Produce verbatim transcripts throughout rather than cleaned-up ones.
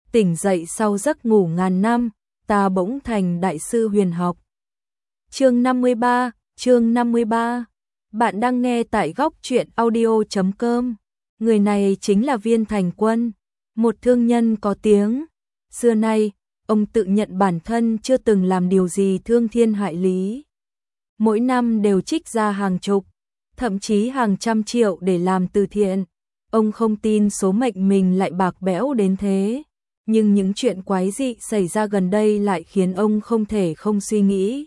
tỉnh dậy sau giấc ngủ ngàn năm, ta bỗng thành đại sư huyền học. Chương năm mươi ba, chương năm mươi ba. Bạn đang nghe tại góc truyện audio chấm com. Người này chính là Viên Thành Quân, một thương nhân có tiếng. Xưa nay, ông tự nhận bản thân chưa từng làm điều gì thương thiên hại lý. Mỗi năm đều trích ra hàng chục, thậm chí hàng trăm triệu để làm từ thiện. Ông không tin số mệnh mình lại bạc bẽo đến thế. Nhưng những chuyện quái dị xảy ra gần đây lại khiến ông không thể không suy nghĩ.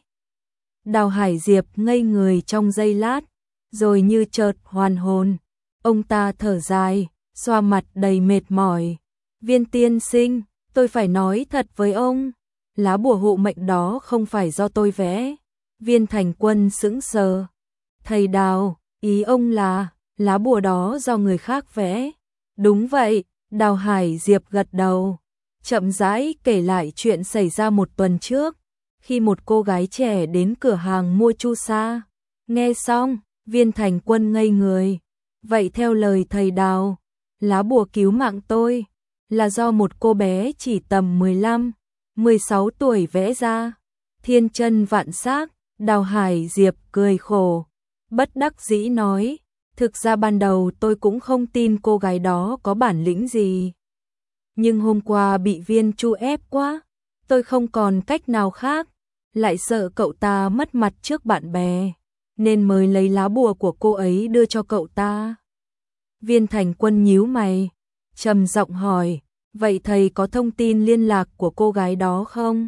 Đào Hải Diệp ngây người trong giây lát, rồi như chợt hoàn hồn. Ông ta thở dài, xoa mặt đầy mệt mỏi. Viên tiên sinh, tôi phải nói thật với ông, lá bùa hộ mệnh đó không phải do tôi vẽ. Viên Thành Quân sững sờ. Thầy Đào, ý ông là, lá bùa đó do người khác vẽ? Đúng vậy, Đào Hải Diệp gật đầu. Chậm rãi kể lại chuyện xảy ra một tuần trước, khi một cô gái trẻ đến cửa hàng mua chu sa. Nghe xong, Viên Thành Quân ngây người. Vậy theo lời thầy Đào, lá bùa cứu mạng tôi là do một cô bé chỉ tầm mười lăm, mười sáu tuổi vẽ ra. Thiên chân vạn xác, Đào Hải Diệp cười khổ, bất đắc dĩ nói, thực ra ban đầu tôi cũng không tin cô gái đó có bản lĩnh gì. Nhưng hôm qua bị Viên Chu ép quá, tôi không còn cách nào khác, lại sợ cậu ta mất mặt trước bạn bè, nên mới lấy lá bùa của cô ấy đưa cho cậu ta. Viên Thành Quân nhíu mày, trầm giọng hỏi, vậy thầy có thông tin liên lạc của cô gái đó không?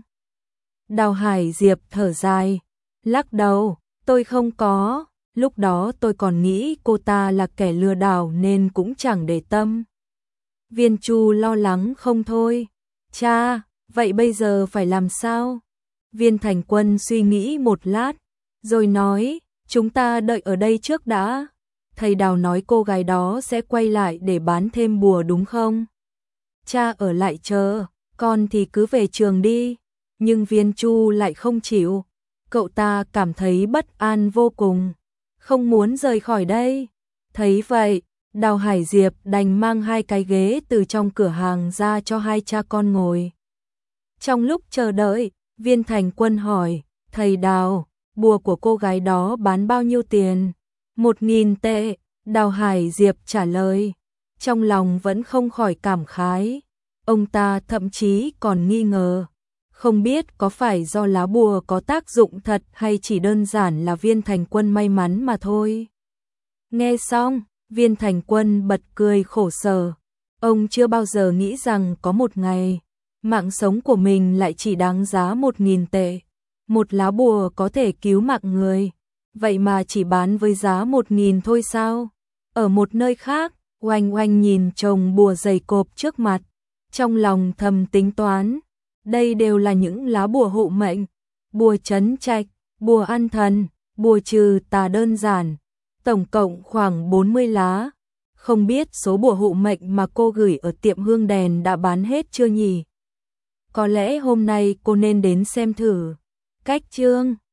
Đào Hải Diệp thở dài, lắc đầu, tôi không có, lúc đó tôi còn nghĩ cô ta là kẻ lừa đảo nên cũng chẳng để tâm. Viên Chu lo lắng không thôi, cha, vậy bây giờ phải làm sao? Viên Thành Quân suy nghĩ một lát, rồi nói, chúng ta đợi ở đây trước đã. Thầy Đào nói cô gái đó sẽ quay lại để bán thêm bùa đúng không? Cha ở lại chờ, con thì cứ về trường đi. Nhưng Viên Chu lại không chịu, cậu ta cảm thấy bất an vô cùng, không muốn rời khỏi đây. Thấy vậy, Đào Hải Diệp đành mang hai cái ghế từ trong cửa hàng ra cho hai cha con ngồi. Trong lúc chờ đợi, Viên Thành Quân hỏi, thầy Đào, bùa của cô gái đó bán bao nhiêu tiền? Một nghìn tệ, Đào Hải Diệp trả lời. Trong lòng vẫn không khỏi cảm khái. Ông ta thậm chí còn nghi ngờ, không biết có phải do lá bùa có tác dụng thật hay chỉ đơn giản là Viên Thành Quân may mắn mà thôi. Nghe xong, Viên Thành Quân bật cười khổ sở. Ông chưa bao giờ nghĩ rằng có một ngày, mạng sống của mình lại chỉ đáng giá một nghìn tệ. Một lá bùa có thể cứu mạng người, vậy mà chỉ bán với giá một nghìn thôi sao? Ở một nơi khác, Oanh Oanh nhìn chồng bùa dày cộp trước mặt, trong lòng thầm tính toán, đây đều là những lá bùa hộ mệnh, bùa trấn trạch, bùa an thần, bùa trừ tà đơn giản, tổng cộng khoảng bốn mươi lá. Không biết số bùa hộ mệnh mà cô gửi ở tiệm hương đèn đã bán hết chưa nhỉ? Có lẽ hôm nay cô nên đến xem thử. Cách chương